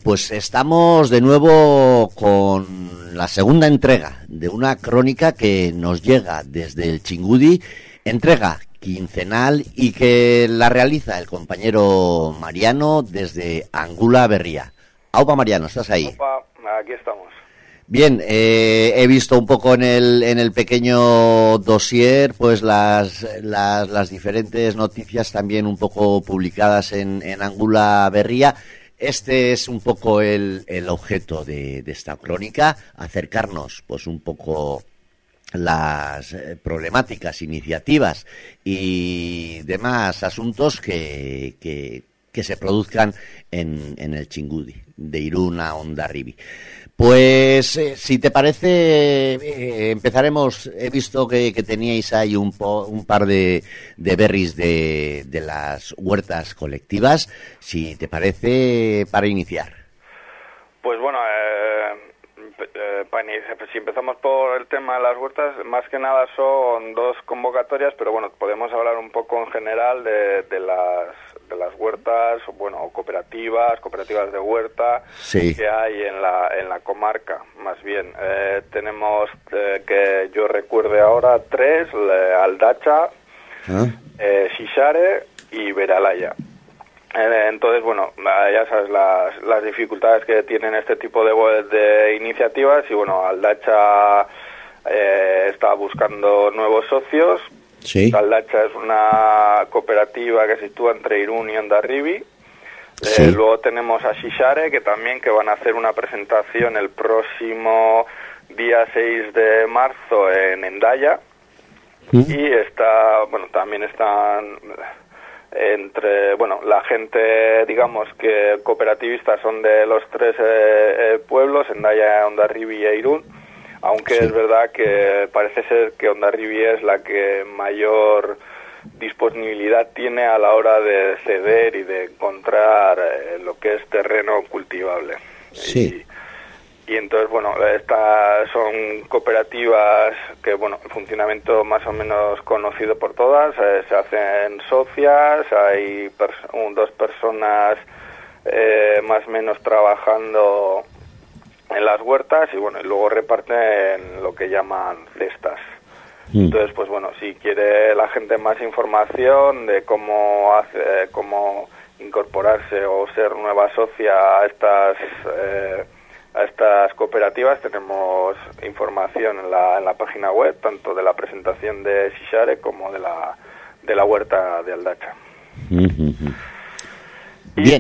Pues estamos de nuevo con la segunda entrega de una crónica que nos llega desde el Chingudi, entrega quincenal y que la realiza el compañero Mariano desde Angula Berría. Aupa, Mariano, ¿estás ahí? Aupa, aquí estamos. Bien, he visto un poco en el pequeño dossier pues las diferentes noticias también un poco publicadas en Angula Berría. Este es un poco el objeto de esta crónica, acercarnos pues un poco las problemáticas, iniciativas y demás asuntos que se produzcan en el Chingudi, de Irún a Hondarribia. Pues si te parece, empezaremos. He visto que teníais ahí un par de berries de las huertas colectivas. Si te parece, para iniciar. Pues bueno, si empezamos por el tema de las huertas, más que nada son dos convocatorias, pero bueno, podemos hablar un poco en general de las huertas, bueno, cooperativas de huerta, sí, que hay en la comarca. Más bien, tenemos que yo recuerde ahora tres: Aldacha, Xixare y Beralaya. Entonces, bueno, ya sabes las dificultades que tienen este tipo de iniciativas y, bueno, Aldacha está buscando nuevos socios. Sí. Aldacha es una cooperativa que se sitúa entre Irún y Hondarribia. Sí. Luego tenemos a Xixare, que van a hacer una presentación el próximo día 6 de marzo en Hendaya. Y también están entre, la gente, digamos, que cooperativista son de los tres pueblos, Hendaya, Hondarribia e Irún, aunque sí, es verdad que parece ser que Hondarribia es la que mayor disponibilidad tiene a la hora de ceder y de encontrar lo que es terreno cultivable. Sí. Y entonces, estas son cooperativas que, el funcionamiento más o menos conocido por todas, se hacen socias, hay dos personas más o menos trabajando en las huertas y, y luego reparten lo que llaman cestas. Entonces, si quiere la gente más información de cómo incorporarse o ser nueva socia a estas cooperativas, tenemos información en la página web, tanto de la presentación de Xixare como de la huerta de Aldacha. Y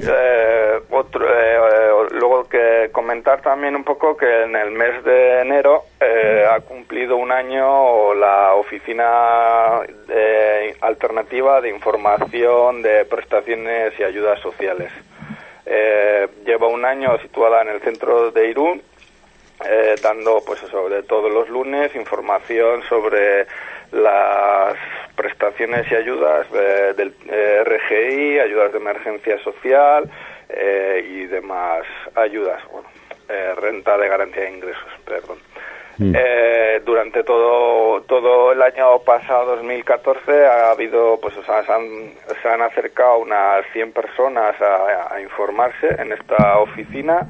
luego que comentar también un poco que en el mes de enero ha cumplido un año la oficina alternativa de información de prestaciones y ayudas sociales. Lleva un año situada en el centro de Irún, dando de todos los lunes información sobre las prestaciones y ayudas del RGI, ayudas de emergencia social y demás ayudas, renta de garantía de ingresos, perdón. Durante todo el año pasado, 2014, ha habido, se han acercado unas 100 personas a informarse en esta oficina.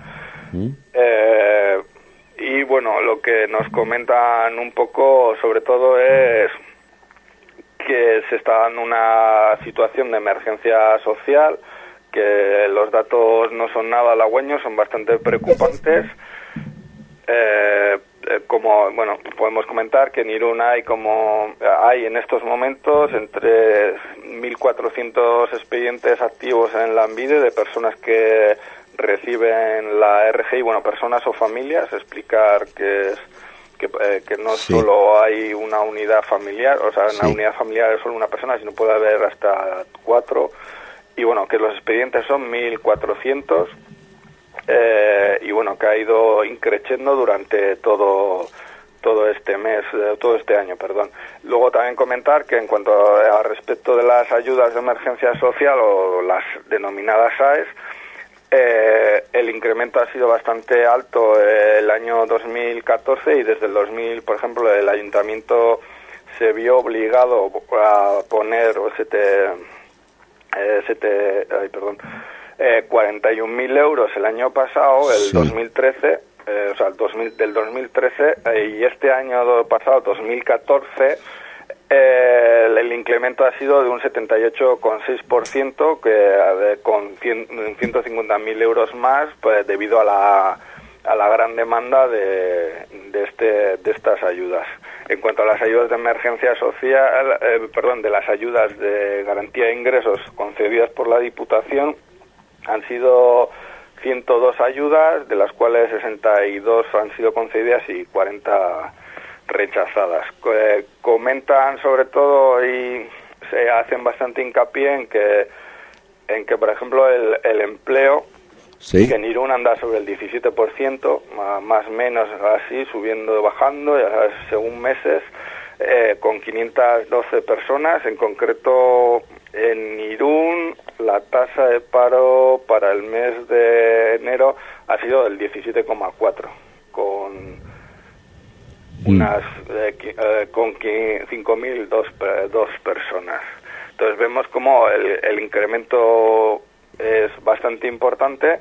Y lo que nos comentan un poco sobre todo es que se está dando una situación de emergencia social, que los datos no son nada halagüeños, son bastante preocupantes. Podemos comentar que en Irún hay en estos momentos entre 1.400 expedientes activos en Lanbide de personas que reciben la RGI, personas o familias, explicar que no sí, solo hay una unidad familiar, en la unidad familiar es solo una persona, sino puede haber hasta 4, y que los expedientes son 1.400, y que ha ido increciendo durante todo este año, perdón. Luego también comentar que en cuanto a respecto de las ayudas de emergencia social o las denominadas AES, el incremento ha sido bastante alto el año 2014 y desde el 2000, por ejemplo, el ayuntamiento se vio obligado a poner 41.000 euros el año pasado, el 2013, o sea, del 2013, y este año pasado, 2014, el incremento ha sido de un 78,6%, con 150.000 euros más, pues debido a la gran demanda de estas ayudas. En cuanto a las ayudas de emergencia social, de las ayudas de garantía de ingresos concedidas por la Diputación, han sido 102 ayudas, de las cuales 62 han sido concedidas y 40 rechazadas. Comentan sobre todo y se hacen bastante hincapié en que por ejemplo el empleo, ¿sí?, que en Irún anda sobre el 17%, más o menos así, subiendo y bajando, ya sabes, según meses, con 512 personas. En concreto, en Irún, la tasa de paro para el mes de enero ha sido del 17,4, con unas con 5.002 personas. Entonces vemos como el incremento es bastante importante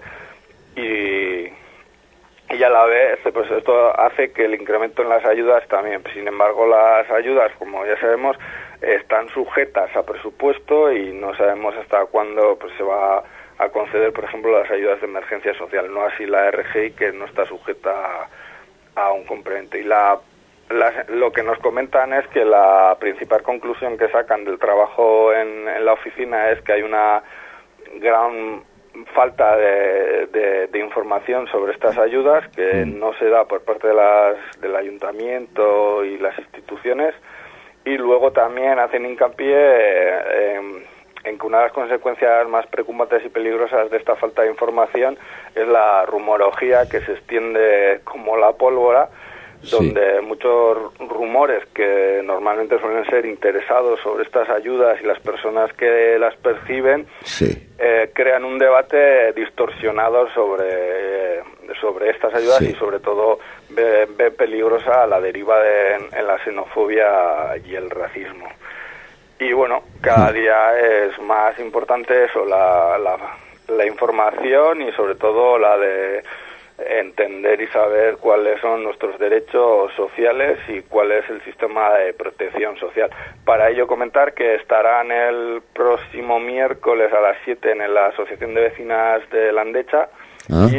y a la vez pues esto hace que el incremento en las ayudas también. Sin embargo, las ayudas, como ya sabemos, están sujetas a presupuesto y no sabemos hasta cuándo pues se va a conceder, por ejemplo, las ayudas de emergencia social, no así la RGI, que no está sujeta a un complemento. Y lo que nos comentan es que la principal conclusión que sacan del trabajo en la oficina es que hay una gran falta de información sobre estas ayudas, que no se da por parte del ayuntamiento y las instituciones, y luego también hacen hincapié en que una de las consecuencias más preocupantes y peligrosas de esta falta de información es la rumorología, que se extiende como la pólvora, donde muchos rumores que normalmente suelen ser interesados sobre estas ayudas y las personas que las perciben crean un debate distorsionado sobre estas ayudas y sobre todo ve peligrosa la deriva en la xenofobia y el racismo. Y bueno, cada día es más importante eso, la información y sobre todo la de entender y saber cuáles son nuestros derechos sociales y cuál es el sistema de protección social. Para ello comentar que estarán el próximo miércoles a las 7 en la Asociación de Vecinas de Landecha y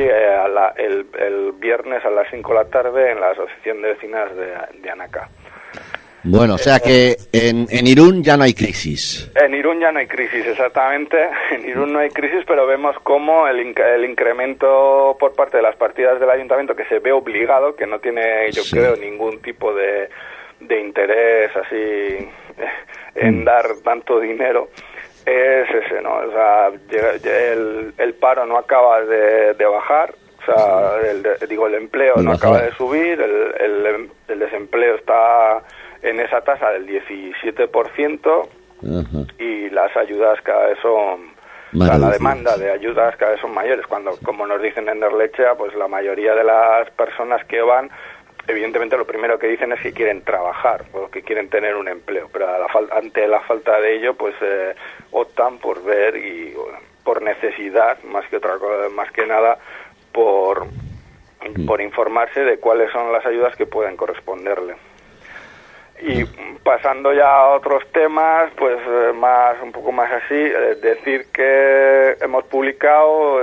el viernes a las 5 de la tarde en la Asociación de Vecinas de Anaca. Bueno, o sea que en Irún ya no hay crisis. En Irún ya no hay crisis, exactamente. En Irún no hay crisis, pero vemos cómo el incremento por parte de las partidas del ayuntamiento, que se ve obligado, que no tiene, yo creo, ningún tipo de interés así en dar tanto dinero, es ese, ¿no? O sea, el paro no acaba de bajar. O sea, el empleo no acaba de subir, el desempleo está en esa tasa del 17%, y las ayudas cada vez son, la demanda de ayudas cada vez son mayores. Cuando, como nos dicen en Erlechea, pues la mayoría de las personas que van, evidentemente lo primero que dicen es que quieren trabajar o que quieren tener un empleo, pero ante la falta de ello, pues optan por ver y por necesidad, más que nada, por informarse de cuáles son las ayudas que pueden corresponderle. Y pasando ya a otros temas, pues un poco más así, decir que hemos publicado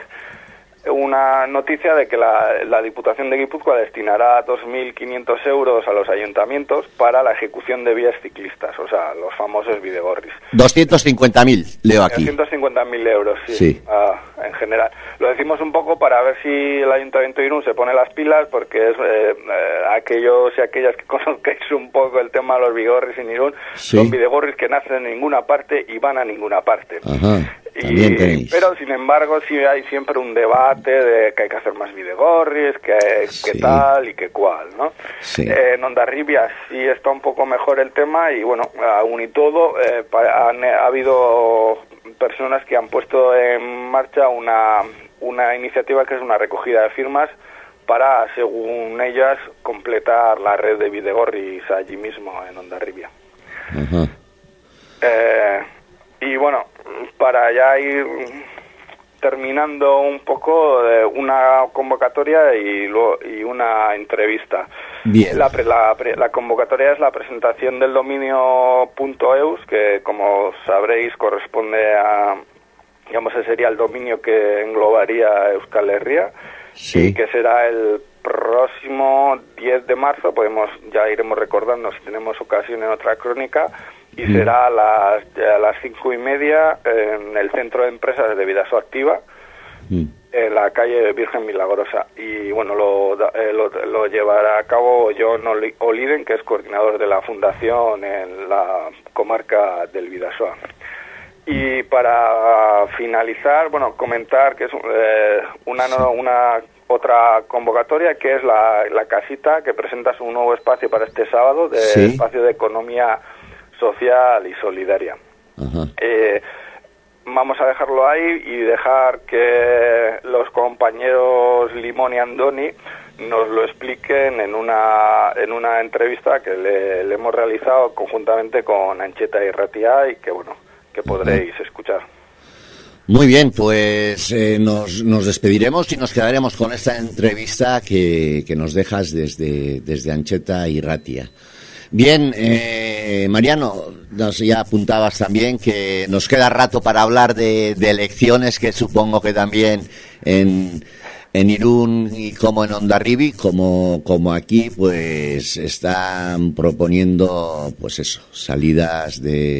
una noticia de que la Diputación de Guipúzcoa destinará 2.500 euros a los ayuntamientos para la ejecución de vías ciclistas, o sea, los famosos bidegorris. 250.000, leo aquí. 250.000 euros, sí. En general. Lo decimos un poco para ver si el Ayuntamiento de Irún se pone las pilas, porque es aquellos y aquellas que conozcáis un poco el tema de los bidegorris en Irún, son bidegorris que nacen en ninguna parte y van a ninguna parte. Pero sin embargo sí hay siempre un debate de que hay que hacer más bidegorris, que tal y que cual, ¿no? En Hondarribia sí está un poco mejor el tema y bueno, aún y todo ha habido personas que han puesto en marcha una iniciativa que es una recogida de firmas para, según ellas, completar la red de bidegorris allí mismo en Hondarribia. Y bueno, para ya ir terminando un poco una convocatoria y una entrevista. Bien. La convocatoria es la presentación del dominio .eus, que como sabréis corresponde a, digamos, ese sería el dominio que englobaría Euskal Herria, sí, y que será el próximo 10 de marzo, ya iremos recordando si tenemos ocasión en otra crónica, y será a las 5:30 en el Centro de Empresas de Vidasoa Activa, en la calle Virgen Milagrosa. Y bueno, lo llevará a cabo John Oliden, que es coordinador de la fundación en la comarca del Bidasoa. Y para finalizar, bueno, comentar que es una otra convocatoria, que es la casita, que presenta su nuevo espacio para este sábado, espacio de economía social y solidaria. Vamos a dejarlo ahí y dejar que los compañeros Limón y Andoni nos lo expliquen en una entrevista que le hemos realizado conjuntamente con Ancheta y Ratia, y que bueno, que podréis escuchar. Muy bien, pues nos despediremos y nos quedaremos con esta entrevista que nos dejas desde Ancheta y Ratia. Bien, Mariano, ya apuntabas también que nos queda rato para hablar de elecciones, que supongo que también en Irún y como en Hondarribia, como aquí, pues están proponiendo, pues eso, salidas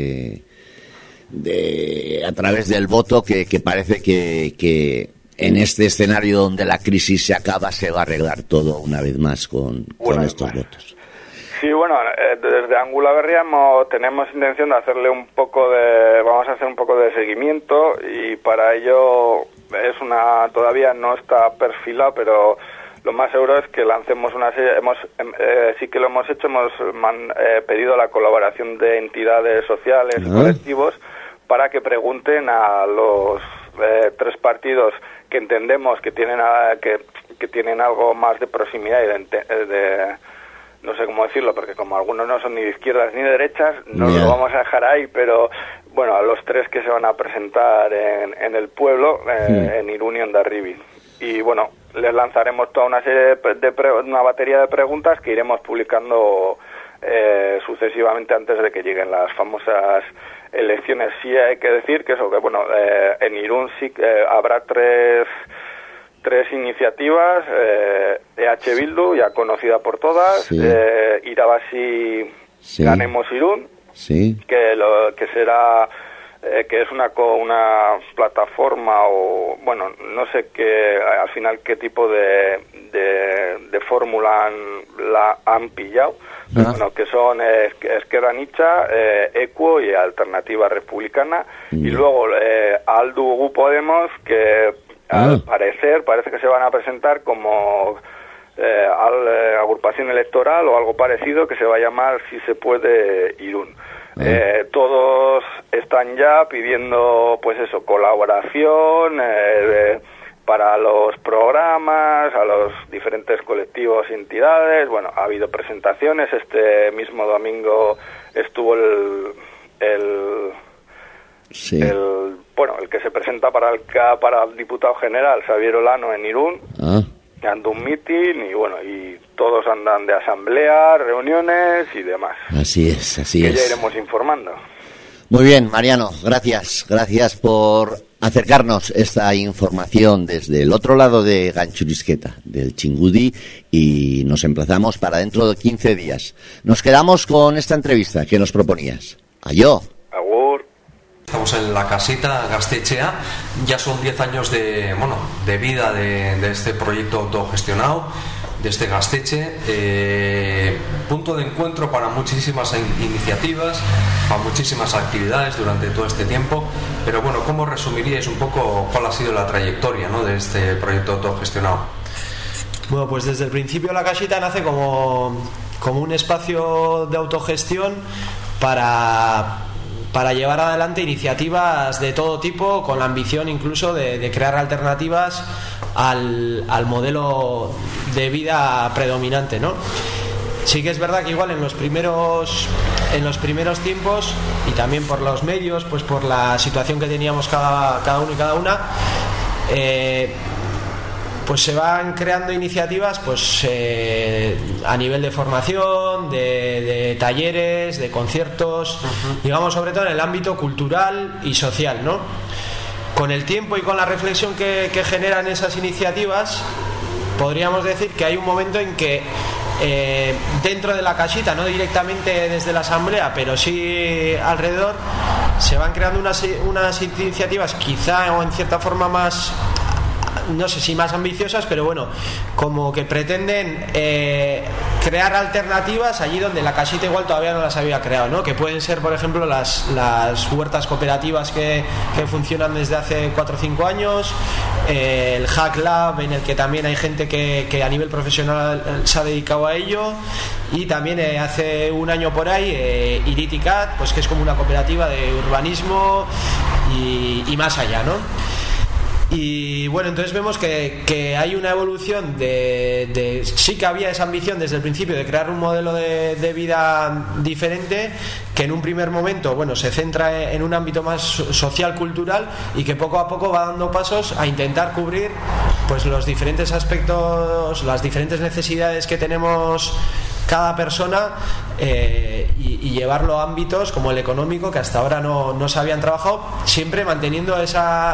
a través del voto, que parece que en este escenario donde la crisis se acaba se va a arreglar todo una vez más con estos votos. Sí, bueno, desde Angula Berria tenemos intención de vamos a hacer un poco de seguimiento, y para ello todavía no está perfilado, pero lo más seguro es que lancemos una serie. Sí que lo hemos hecho, hemos pedido la colaboración de entidades sociales y colectivos para que pregunten a los 3 partidos que entendemos que tienen algo más de proximidad y no sé cómo decirlo, porque como algunos no son ni de izquierdas ni de derechas, no lo vamos a dejar ahí, pero bueno, a los 3 que se van a presentar en el pueblo, en Irún y Hondarribia. Y bueno, les lanzaremos toda una serie una batería de preguntas que iremos publicando sucesivamente antes de que lleguen las famosas elecciones. Sí hay que decir que en Irún sí habrá tres iniciativas, EH Bildu, ya conocida por todas, Irabasi, Ganemos Irún, que será que es una plataforma, o bueno, no sé al final qué tipo de fórmula la han pillado, pero bueno, que son Esquerra Anitza, Equo y Alternativa Republicana, y luego Aldu Podemos, que al parecer parece que se van a presentar como agrupación electoral o algo parecido, que se va a llamar Si se puede Irún. Todos están ya pidiendo, pues eso, colaboración para los programas, a los diferentes colectivos y entidades. Bueno, ha habido presentaciones. Este mismo domingo estuvo el que se presenta para el diputado general, Xavier Olano, en Irún. Anda un mitin y todos andan de asamblea, reuniones y demás. Así es. Que ya iremos informando. Muy bien, Mariano, gracias por acercarnos esta información desde el otro lado de Ganchurisqueta, del Chingudi, y nos emplazamos para dentro de 15 días. Nos quedamos con esta entrevista que nos proponías. Ayo. Agur. Estamos en la casita Gaztetxea, ya son 10 años de vida de este proyecto autogestionado, de este Gaztetxe, punto de encuentro para muchísimas iniciativas, para muchísimas actividades durante todo este tiempo. Pero bueno, ¿cómo resumiríais un poco cuál ha sido la trayectoria, ¿no?, de este proyecto autogestionado? Bueno, pues desde el principio la casita nace como un espacio de autogestión para llevar adelante iniciativas de todo tipo, con la ambición incluso de crear alternativas al modelo de vida predominante, ¿no? Sí que es verdad que igual en los primeros tiempos, y también por los medios, pues por la situación que teníamos cada uno y cada una, pues se van creando iniciativas pues a nivel de formación, de talleres, de conciertos, digamos sobre todo en el ámbito cultural y social, ¿no? Con el tiempo y con la reflexión que generan esas iniciativas, podríamos decir que hay un momento en que dentro de la casita, no directamente desde la asamblea, pero sí alrededor, se van creando unas iniciativas quizá o en cierta forma más, no sé si más ambiciosas, pero bueno, como que pretenden crear alternativas allí donde la casita igual todavía no las había creado, ¿no? Que pueden ser, por ejemplo, las huertas cooperativas que funcionan desde hace 4 o 5 años, el Hack Lab, en el que también hay gente que a nivel profesional se ha dedicado a ello, y también hace un año por ahí Iriticat, pues que es como una cooperativa de urbanismo y más allá, ¿no? Y bueno, entonces vemos que hay una evolución sí que había esa ambición desde el principio de crear un modelo de vida diferente, que en un primer momento, bueno, se centra en un ámbito más social, cultural, y que poco a poco va dando pasos a intentar cubrir pues los diferentes aspectos, las diferentes necesidades que tenemos cada persona, y llevarlo a ámbitos como el económico, que hasta ahora no se habían trabajado, siempre manteniendo esa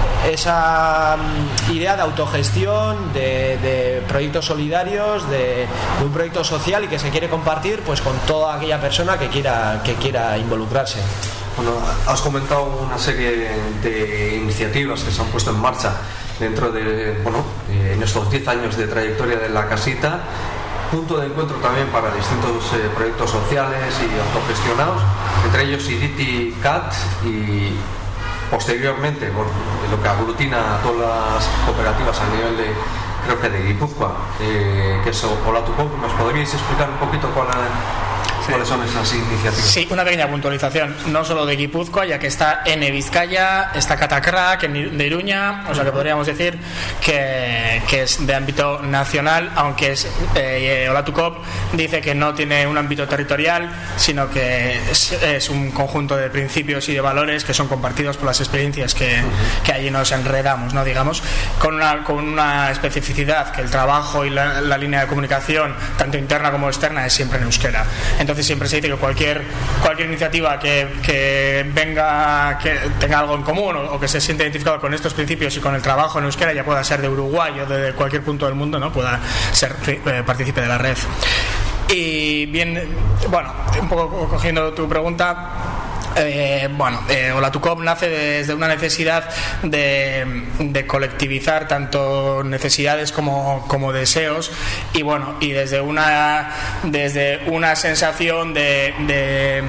idea de autogestión, de proyectos solidarios, de un proyecto social, y que se quiere compartir pues con toda aquella persona que quiera involucrarse. Bueno, has comentado una serie de iniciativas que se han puesto en marcha dentro de, en estos 10 años de trayectoria de la casita. Punto de encuentro también para distintos proyectos sociales y autogestionados, entre ellos Iriticat, y posteriormente lo que aglutina a todas las cooperativas a nivel de, creo que de Guipúzcoa, que es Olatucop. ¿Nos podríais explicar un poquito cuáles son esas iniciativas? Sí, una pequeña puntualización, no solo de Guipúzcoa, ya que está Ene Vizcaya, está Catacrac de Iruña, o sea que podríamos decir que es de ámbito nacional, aunque Olatucop dice que no tiene un ámbito territorial, sino que es un conjunto de principios y de valores que son compartidos por las experiencias que allí nos enredamos, ¿no? Digamos, con una especificidad, que el trabajo y la línea de comunicación, tanto interna como externa, es siempre en euskera. Entonces siempre se dice que cualquier iniciativa que venga, que tenga algo en común, o que se sienta identificado con estos principios y con el trabajo en euskera, ya pueda ser de Uruguay o de cualquier punto del mundo, ¿no? Pueda ser partícipe de la red. Y bien, bueno, un poco cogiendo tu pregunta, Olatucop nace desde una necesidad de colectivizar tanto necesidades como deseos, y desde una sensación de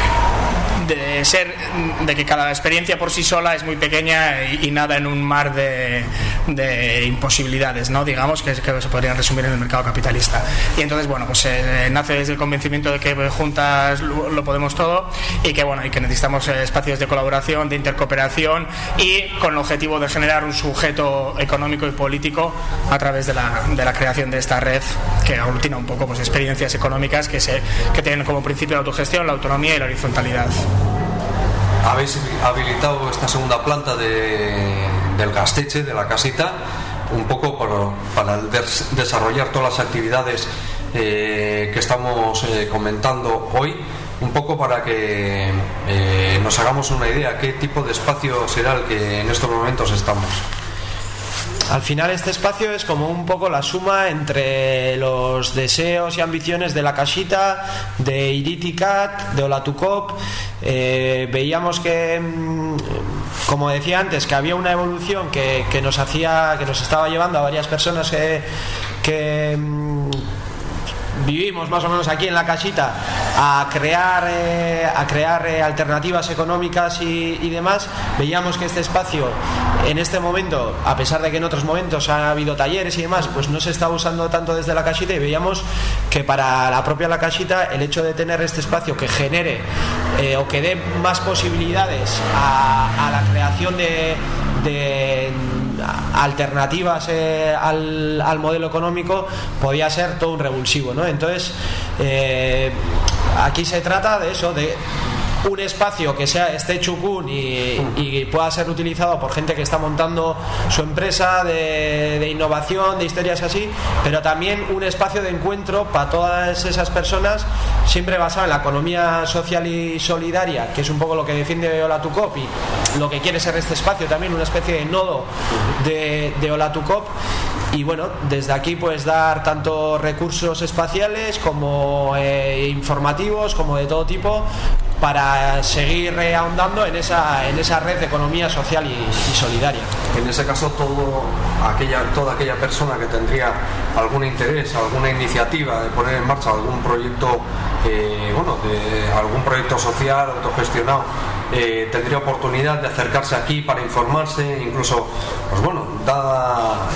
que cada experiencia por sí sola es muy pequeña y nada en un mar de imposibilidades, ¿no? Digamos que se podrían resumir en el mercado capitalista. Y entonces, nace desde el convencimiento de que juntas lo podemos todo, y que necesitamos espacios de colaboración, de intercooperación, y con el objetivo de generar un sujeto económico y político a través de la creación de esta red, que aglutina un poco experiencias económicas que tienen como principio la autogestión, la autonomía y la horizontalidad. Habéis habilitado esta segunda planta del Gaztetxe, de la casita, un poco para desarrollar todas las actividades que estamos comentando hoy, un poco para que nos hagamos una idea qué tipo de espacio será el que en estos momentos estamos. Al final este espacio es como un poco la suma entre los deseos y ambiciones de la casita, de Iriticat, de Olatucop. Veíamos que, como decía antes, que había una evolución que nos estaba llevando a varias personas que vivimos más o menos aquí en la casita a crear alternativas económicas y demás. Veíamos que este espacio en este momento, a pesar de que en otros momentos ha habido talleres y demás, pues no se está usando tanto desde la casita, y veíamos que para la propia la casita el hecho de tener este espacio que genere o que dé más posibilidades a la creación de alternativas al modelo económico podía ser todo un revulsivo, ¿no? Entonces aquí se trata de eso, de un espacio que esté chucún y pueda ser utilizado por gente que está montando su empresa de innovación, de historias así, pero también un espacio de encuentro para todas esas personas, siempre basado en la economía social y solidaria, que es un poco lo que defiende Olatukop, y lo que quiere ser este espacio también, una especie de nodo de Olatukop. Y bueno, desde aquí pues dar tanto recursos espaciales como informativos, como de todo tipo, para seguir ahondando en esa red de economía social y solidaria. En ese caso, toda aquella persona que tendría algún interés, alguna iniciativa de poner en marcha algún proyecto, de algún proyecto social autogestionado, tendría oportunidad de acercarse aquí para informarse, incluso, pues bueno, dada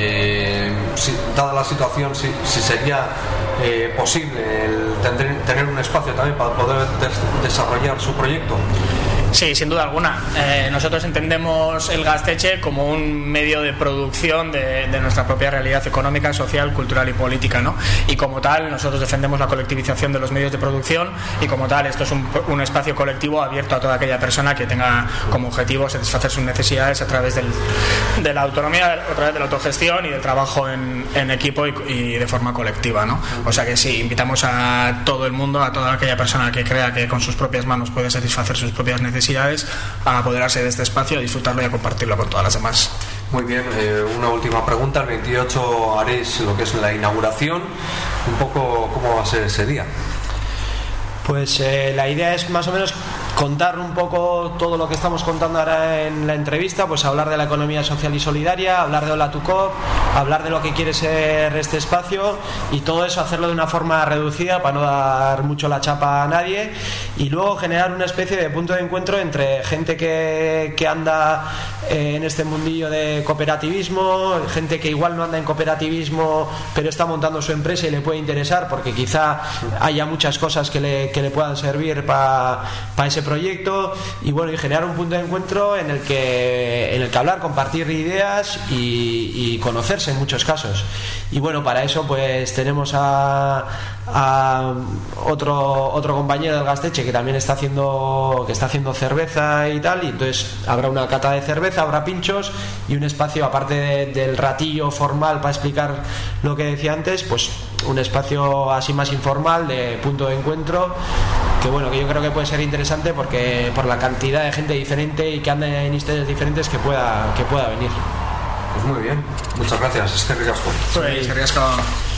la situación, si sería posible tener un espacio también para poder desarrollar su proyecto. Sí, sin duda alguna. Nosotros entendemos el Gaztetxe como un medio de producción de nuestra propia realidad económica, social, cultural y política, ¿no? Y como tal, nosotros defendemos la colectivización de los medios de producción, y como tal, esto es un espacio colectivo abierto a toda aquella persona que tenga como objetivo satisfacer sus necesidades a través de la autonomía, a través de la autogestión y del trabajo en equipo y de forma colectiva, ¿no? O sea que sí, invitamos a todo el mundo, a toda aquella persona que crea que con sus propias manos puede satisfacer sus propias necesidades, a apoderarse de este espacio, a disfrutarlo y a compartirlo con todas las demás. Muy bien, una última pregunta. El 28 haréis lo que es la inauguración. Un poco, ¿cómo va a ser ese día? Pues la idea es más o menos contar un poco todo lo que estamos contando ahora en la entrevista, pues hablar de la economía social y solidaria, hablar de Olatukop, hablar de lo que quiere ser este espacio, y todo eso hacerlo de una forma reducida para no dar mucho la chapa a nadie, y luego generar una especie de punto de encuentro entre gente que anda en este mundillo de cooperativismo, gente que igual no anda en cooperativismo pero está montando su empresa y le puede interesar porque quizá haya muchas cosas que le puedan servir para ese proyecto, y bueno, y generar un punto de encuentro en el que hablar, compartir ideas y conocerse en muchos casos. Y bueno, para eso pues tenemos a otro compañero del Gaztetxe que también está haciendo cerveza y tal, y entonces habrá una cata de cerveza, habrá pinchos y un espacio, aparte del ratillo formal para explicar lo que decía antes, pues un espacio así más informal de punto de encuentro, que bueno, que yo creo que puede ser interesante porque por la cantidad de gente diferente y que anda en historias diferentes que pueda venir. Pues muy bien, muchas gracias. Es que ricasco. Pues,